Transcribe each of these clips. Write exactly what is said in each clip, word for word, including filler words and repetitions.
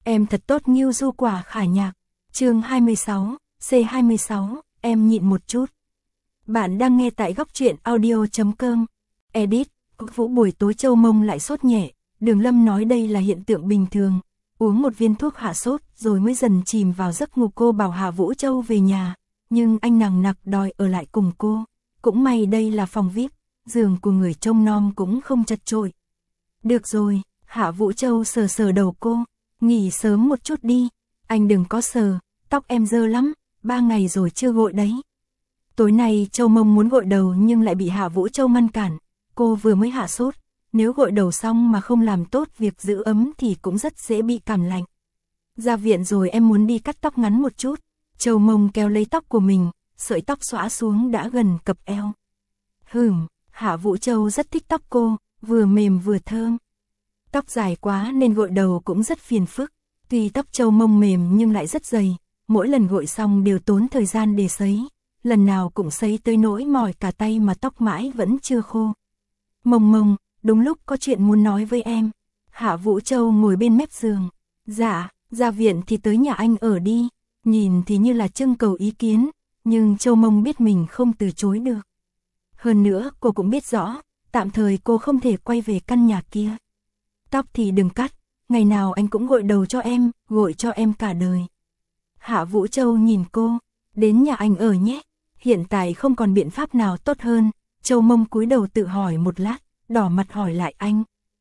Em thật tốt Ngưu Du Quả Khả Nhạc. Chương hai mươi sáu, C hai mươi sáu, em nhịn một chút. Bạn đang nghe tại góc truyện audio chấm com. Edit, Vũ buổi tối Châu Mông lại sốt nhẹ, Đường Lâm nói đây là hiện tượng bình thường. Uống một viên thuốc hạ sốt rồi mới dần chìm vào giấc ngủ. Cô bảo Hạ Vũ Châu về nhà, nhưng anh nằng nặc đòi ở lại cùng cô. Cũng may đây là phòng vi ai pi, giường của người trông nom cũng không chật chội. Được rồi, Hạ Vũ Châu sờ sờ đầu cô, nghỉ sớm một chút đi. Anh đừng có sờ, tóc em dơ lắm, ba ngày rồi chưa gội đấy. Tối nay Châu Mông muốn gội đầu nhưng lại bị Hạ Vũ Châu ngăn cản. Cô vừa mới hạ sốt, nếu gội đầu xong mà không làm tốt việc giữ ấm thì cũng rất dễ bị cảm lạnh. Ra viện rồi em muốn đi cắt tóc ngắn một chút. Châu Mông kéo lấy tóc của mình, sợi tóc xõa xuống đã gần cặp eo. Hửm, Hạ Vũ Châu rất thích tóc cô, vừa mềm vừa thơm. Tóc dài quá nên gội đầu cũng rất phiền phức. Tuy tóc Châu Mông mềm nhưng lại rất dày, mỗi lần gội xong đều tốn thời gian để sấy. Lần nào cũng sấy tới nỗi mỏi cả tay mà tóc mãi vẫn chưa khô. Mông Mông, đúng lúc có chuyện muốn nói với em. Hạ Vũ Châu ngồi bên mép giường. Dạ, ra viện thì tới nhà anh ở đi. Nhìn thì như là trưng cầu ý kiến, nhưng Châu Mông biết mình không từ chối được. Hơn nữa cô cũng biết rõ, tạm thời cô không thể quay về căn nhà kia. Tóc thì đừng cắt, ngày nào anh cũng gội đầu cho em, gội cho em cả đời. Hạ Vũ Châu nhìn cô, đến nhà anh ở nhé. Hiện tại không còn biện pháp nào tốt hơn. Châu Mông cúi đầu tự hỏi một lát, đỏ mặt hỏi lại anh.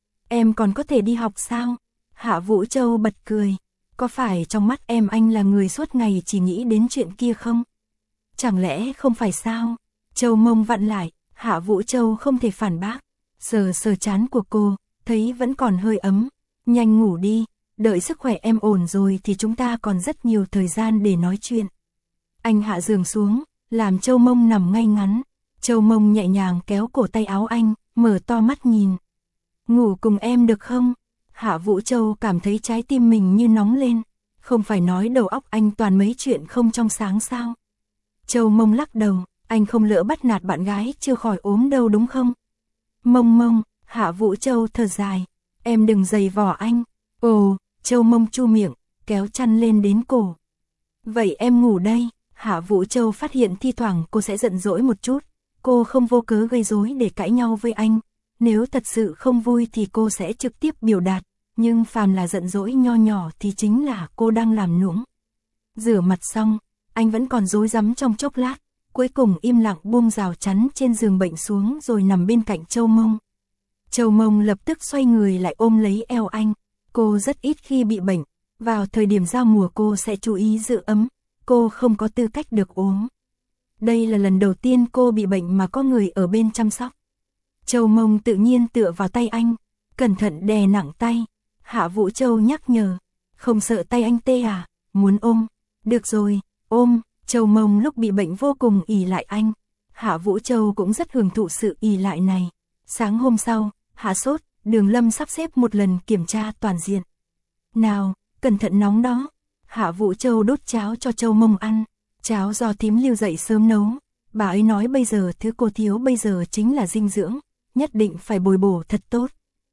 Em còn có thể đi học sao? Hạ Vũ Châu bật cười. Có phải trong mắt em anh là người suốt ngày chỉ nghĩ đến chuyện kia không? Chẳng lẽ không phải sao? Châu Mông vặn lại, Hạ Vũ Châu không thể phản bác. Sờ sờ trán của cô, thấy vẫn còn hơi ấm. Nhanh ngủ đi, đợi sức khỏe em ổn rồi thì chúng ta còn rất nhiều thời gian để nói chuyện. Anh hạ giường xuống, làm Châu Mông nằm ngay ngắn. Châu Mông nhẹ nhàng kéo cổ tay áo anh, mở to mắt nhìn. Ngủ cùng em được không? Hạ Vũ Châu cảm thấy trái tim mình như nóng lên. Không phải nói đầu óc anh toàn mấy chuyện không trong sáng sao? Châu Mông lắc đầu, anh không lỡ bắt nạt bạn gái chưa khỏi ốm đâu đúng không? Mông Mông, Hạ Vũ Châu thở dài. Em đừng giày vò anh. Ồ, Châu Mông chu miệng, kéo chăn lên đến cổ. Vậy em ngủ đây. Hạ Vũ Châu phát hiện thi thoảng cô sẽ giận dỗi một chút. Cô không vô cớ gây rối để cãi nhau với anh. Nếu thật sự không vui thì cô sẽ trực tiếp biểu đạt. Nhưng phàm là giận dỗi nho nhỏ thì chính là cô đang làm nũng. Rửa mặt xong, anh vẫn còn rối rắm trong chốc lát. Cuối cùng im lặng buông rào chắn trên giường bệnh xuống rồi nằm bên cạnh Châu Mông. Châu Mông lập tức xoay người lại ôm lấy eo anh. Cô rất ít khi bị bệnh. Vào thời điểm giao mùa cô sẽ chú ý giữ ấm. Cô không có tư cách được ốm. Đây là lần đầu tiên cô bị bệnh mà có người ở bên chăm sóc. Châu Mông tự nhiên tựa vào tay anh, cẩn thận đè nặng tay. Hạ Vũ Châu nhắc nhở, không sợ tay anh tê à, muốn ôm. Được rồi, ôm. Châu Mông lúc bị bệnh vô cùng ỷ lại anh. Hạ Vũ Châu cũng rất hưởng thụ sự ỷ lại này. Sáng hôm sau, hạ sốt, Đường Lâm sắp xếp một lần kiểm tra toàn diện. Nào, cẩn thận nóng đó. Hạ Vũ Châu đốt cháo cho Châu Mông ăn. Cháo do thím Lưu dậy sớm nấu. Bà ấy nói bây giờ thứ cô thiếu bây giờ chính là dinh dưỡng. Nhất định phải bồi bổ thật tốt.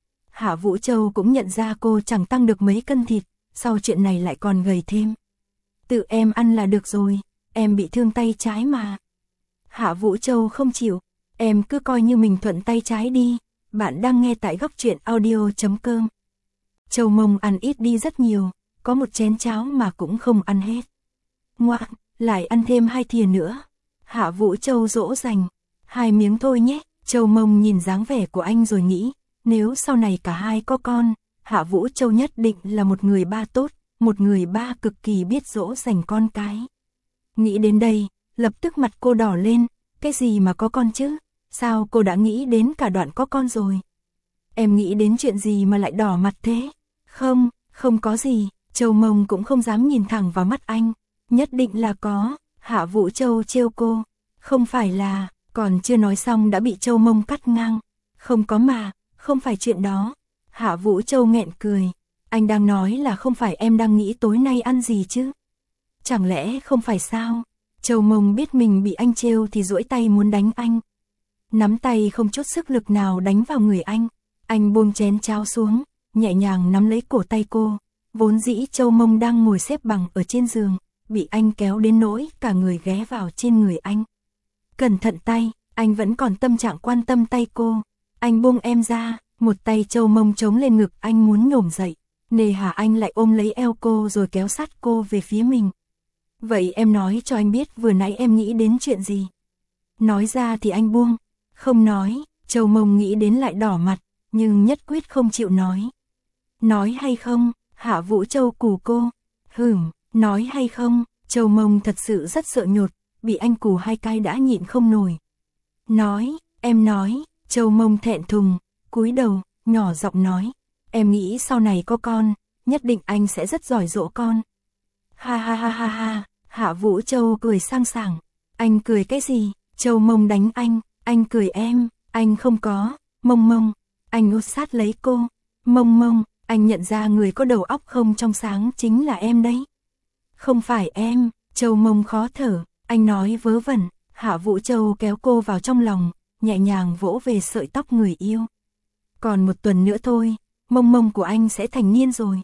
Hạ Vũ Châu cũng nhận ra cô chẳng tăng được mấy cân thịt. Sau chuyện này lại còn gầy thêm. Tự em ăn là được rồi. Em bị thương tay trái mà. Hạ Vũ Châu không chịu. Em cứ coi như mình thuận tay trái đi. Bạn đang nghe tại góc truyện audio chấm com. Châu Mông ăn ít đi rất nhiều. Có một chén cháo mà cũng không ăn hết. Ngoạn, lại ăn thêm hai thìa nữa. Hạ Vũ Châu dỗ dành. Hai miếng thôi nhé. Châu Mông nhìn dáng vẻ của anh rồi nghĩ. Nếu sau này cả hai có con, Hạ Vũ Châu nhất định là một người ba tốt. Một người ba cực kỳ biết dỗ dành con cái. Nghĩ đến đây, lập tức mặt cô đỏ lên. Cái gì mà có con chứ? Sao cô đã nghĩ đến cả đoạn có con rồi? Em nghĩ đến chuyện gì mà lại đỏ mặt thế? Không, không có gì. Châu Mông cũng không dám nhìn thẳng vào mắt anh. Nhất định là có. Hạ Vũ Châu trêu cô. Không phải là, còn chưa nói xong đã bị Châu Mông cắt ngang. Không có mà, không phải chuyện đó. Hạ Vũ Châu nghẹn cười. Anh đang nói là không phải em đang nghĩ tối nay ăn gì chứ? Chẳng lẽ không phải sao? Châu Mông biết mình bị anh trêu thì duỗi tay muốn đánh anh. Nắm tay không chút sức lực nào đánh vào người anh. Anh buông chén cháo xuống, nhẹ nhàng nắm lấy cổ tay cô. Vốn dĩ Châu Mông đang ngồi xếp bằng ở trên giường, bị anh kéo đến nỗi cả người ghé vào trên người anh. Cẩn thận tay, anh vẫn còn tâm trạng quan tâm tay cô. Anh buông em ra, một tay Châu Mông chống lên ngực anh muốn nhổm dậy. Nề hà anh lại ôm lấy eo cô rồi kéo sát cô về phía mình. Vậy em nói cho anh biết vừa nãy em nghĩ đến chuyện gì? Nói ra thì anh buông. Không nói, Châu Mông nghĩ đến lại đỏ mặt, nhưng nhất quyết không chịu nói. Nói hay không? Hạ Vũ Châu cù cô. Hửm, nói hay không? Châu Mông thật sự rất sợ nhột, bị anh cù hai cái đã nhịn không nổi. Nói, em nói. Châu Mông thẹn thùng, cúi đầu, nhỏ giọng nói. Em nghĩ sau này có con, nhất định anh sẽ rất giỏi dỗ con. Ha ha ha ha ha, Hạ Vũ Châu cười sang sảng. Anh cười cái gì? Châu Mông đánh anh, anh cười em, anh không có. Mông Mông, anh út sát lấy cô. Mông Mông, anh nhận ra người có đầu óc không trong sáng chính là em đấy. Không phải em. Châu Mông khó thở, anh nói vớ vẩn. Hạ Vũ Châu kéo cô vào trong lòng, nhẹ nhàng vỗ về sợi tóc người yêu. Còn một tuần nữa thôi, Mông Mông của anh sẽ thành niên rồi.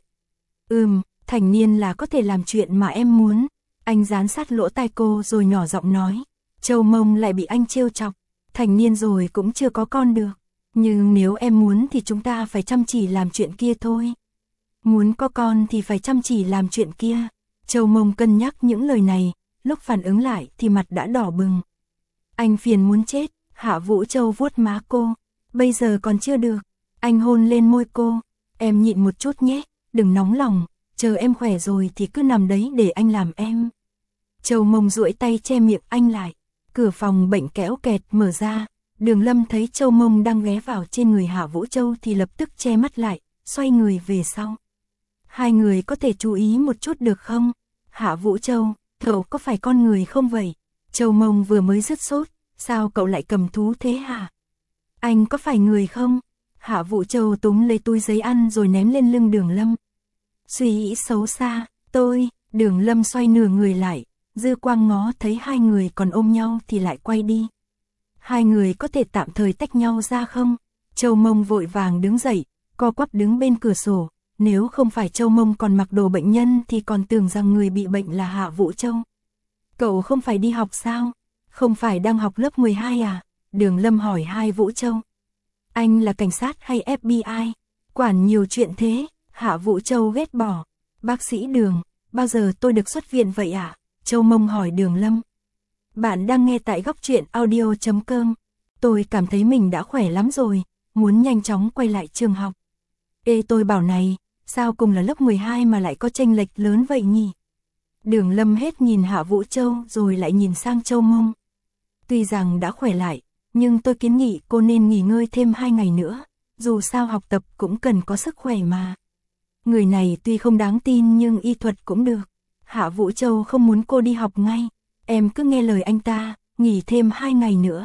Ừm, thành niên là có thể làm chuyện mà em muốn. Anh dán sát lỗ tai cô rồi nhỏ giọng nói. Châu Mông lại bị anh trêu chọc. Thành niên rồi cũng chưa có con được. Nhưng nếu em muốn thì chúng ta phải chăm chỉ làm chuyện kia thôi. Muốn có con thì phải chăm chỉ làm chuyện kia. Châu Mông cân nhắc những lời này, lúc phản ứng lại thì mặt đã đỏ bừng. Anh phiền muốn chết. Hạ Vũ Châu vuốt má cô. Bây giờ còn chưa được. Anh hôn lên môi cô. Em nhịn một chút nhé, đừng nóng lòng. Chờ em khỏe rồi thì cứ nằm đấy để anh làm em. Châu Mông duỗi tay che miệng anh lại. Cửa phòng bệnh kéo kẹt mở ra. Đường Lâm thấy Châu Mông đang ghé vào trên người Hạ Vũ Châu thì lập tức che mắt lại, xoay người về sau. Hai người có thể chú ý một chút được không? Hạ Vũ Châu, cậu có phải con người không vậy? Châu Mông vừa mới dứt sốt, sao cậu lại cầm thú thế hả? Anh có phải người không? Hạ Vũ Châu túm lấy túi giấy ăn rồi ném lên lưng Đường Lâm. Suy nghĩ xấu xa, tôi, Đường Lâm xoay nửa người lại, dư quang ngó thấy hai người còn ôm nhau thì lại quay đi. Hai người có thể tạm thời tách nhau ra không? Châu Mông vội vàng đứng dậy, co quắp đứng bên cửa sổ. Nếu không phải Châu Mông còn mặc đồ bệnh nhân thì còn tưởng rằng người bị bệnh là Hạ Vũ Châu. Cậu không phải đi học sao? Không phải đang học lớp mười hai à? Đường Lâm hỏi hai Vũ Châu. Anh là cảnh sát hay ép bê i? Quản nhiều chuyện thế. Hạ Vũ Châu ghét bỏ. Bác sĩ Đường, bao giờ tôi được xuất viện vậy ạ? À? Châu Mông hỏi Đường Lâm. Bạn đang nghe tại góc truyện audio chấm com. Tôi cảm thấy mình đã khỏe lắm rồi, muốn nhanh chóng quay lại trường học. Ê tôi bảo này, sao cùng là lớp mười hai mà lại có chênh lệch lớn vậy nhỉ? Đường Lâm hết nhìn Hạ Vũ Châu rồi lại nhìn sang Châu Mông. Tuy rằng đã khỏe lại, nhưng tôi kiến nghị cô nên nghỉ ngơi thêm hai ngày nữa, dù sao học tập cũng cần có sức khỏe mà. Người này tuy không đáng tin nhưng y thuật cũng được. Hạ Vũ Châu không muốn cô đi học ngay, em cứ nghe lời anh ta, nghỉ thêm hai ngày nữa.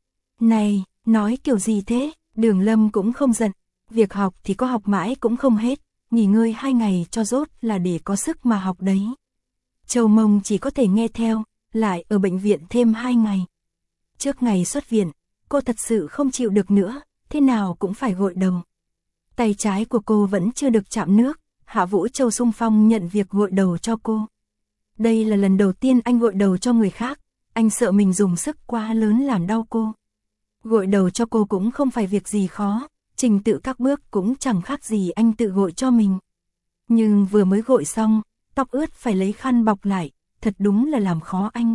Này, nói kiểu gì thế? Đường Lâm cũng không giận, việc học thì có học mãi cũng không hết, nghỉ ngơi hai ngày cho rốt là để có sức mà học đấy. Châu Mông chỉ có thể nghe theo, lại ở bệnh viện thêm hai ngày. Trước ngày xuất viện, cô thật sự không chịu được nữa, thế nào cũng phải gội đầu. Tay trái của cô vẫn chưa được chạm nước, Hạ Vũ Châu xung phong nhận việc gội đầu cho cô. Đây là lần đầu tiên anh gội đầu cho người khác, anh sợ mình dùng sức quá lớn làm đau cô. Gội đầu cho cô cũng không phải việc gì khó, trình tự các bước cũng chẳng khác gì anh tự gội cho mình. Nhưng vừa mới gội xong, tóc ướt phải lấy khăn bọc lại, thật đúng là làm khó anh.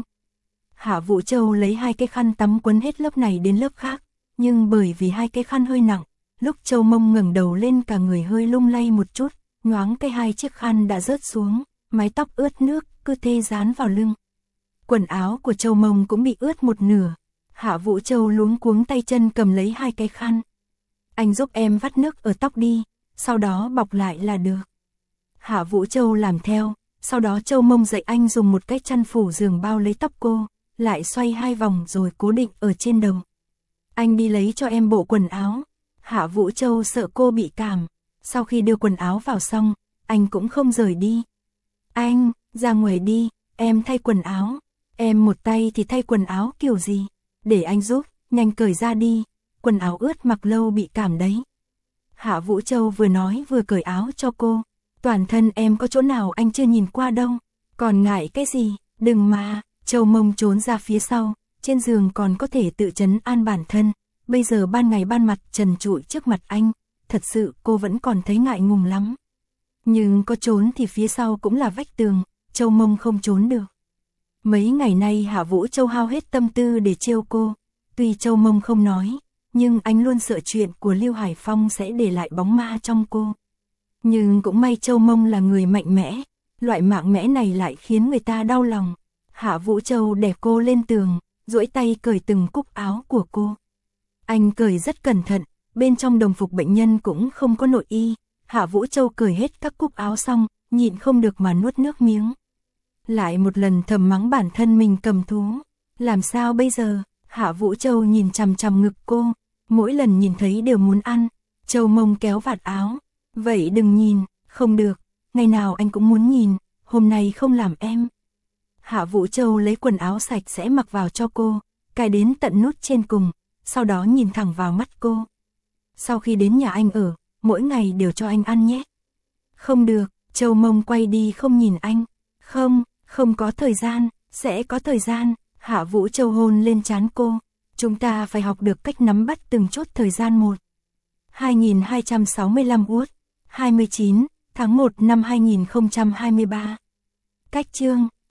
Hạ Vũ Châu lấy hai cái khăn tắm quấn hết lớp này đến lớp khác, nhưng bởi vì hai cái khăn hơi nặng, lúc Châu Mông ngẩng đầu lên cả người hơi lung lay một chút, nhoáng cái hai chiếc khăn đã rớt xuống, mái tóc ướt nước cứ thê dán vào lưng. Quần áo của Châu Mông cũng bị ướt một nửa. Hạ Vũ Châu luống cuống tay chân cầm lấy hai cái khăn. Anh giúp em vắt nước ở tóc đi, sau đó bọc lại là được. Hạ Vũ Châu làm theo, sau đó Châu Mông dạy anh dùng một cái chăn phủ giường bao lấy tóc cô, lại xoay hai vòng rồi cố định ở trên đầu. Anh đi lấy cho em bộ quần áo. Hạ Vũ Châu sợ cô bị cảm. Sau khi đưa quần áo vào xong, anh cũng không rời đi. Anh, ra ngoài đi, em thay quần áo. Em một tay thì thay quần áo kiểu gì? Để anh giúp, nhanh cởi ra đi. Quần áo ướt mặc lâu bị cảm đấy. Hạ Vũ Châu vừa nói vừa cởi áo cho cô. Toàn thân em có chỗ nào anh chưa nhìn qua đâu, còn ngại cái gì, đừng mà. Châu Mông trốn ra phía sau, trên giường còn có thể tự trấn an bản thân, bây giờ ban ngày ban mặt trần trụi trước mặt anh, thật sự cô vẫn còn thấy ngại ngùng lắm. Nhưng có trốn thì phía sau cũng là vách tường, Châu Mông không trốn được. Mấy ngày nay Hạ Vũ Châu hao hết tâm tư để trêu cô, tuy Châu Mông không nói, nhưng anh luôn sợ chuyện của Lưu Hải Phong sẽ để lại bóng ma trong cô. Nhưng cũng may Châu Mông là người mạnh mẽ, loại mạnh mẽ này lại khiến người ta đau lòng. Hạ Vũ Châu đè cô lên tường, duỗi tay cởi từng cúc áo của cô. Anh cởi rất cẩn thận, bên trong đồng phục bệnh nhân cũng không có nội y. Hạ Vũ Châu cởi hết các cúc áo xong, nhịn không được mà nuốt nước miếng. Lại một lần thầm mắng bản thân mình cầm thú. Làm sao bây giờ? Hạ Vũ Châu nhìn chằm chằm ngực cô, mỗi lần nhìn thấy đều muốn ăn. Châu Mông kéo vạt áo. Vậy đừng nhìn, không được, ngày nào anh cũng muốn nhìn, hôm nay không làm em. Hạ Vũ Châu lấy quần áo sạch sẽ mặc vào cho cô, cài đến tận nút trên cùng, sau đó nhìn thẳng vào mắt cô. Sau khi đến nhà anh ở, mỗi ngày đều cho anh ăn nhé. Không được, Châu Mông quay đi không nhìn anh. Không, không có thời gian, sẽ có thời gian. Hạ Vũ Châu hôn lên trán cô. Chúng ta phải học được cách nắm bắt từng chút thời gian một. hai nghìn hai trăm sáu mươi lăm Út, hai mươi chín tháng một năm hai nghìn không trăm hai mươi ba. Cách chương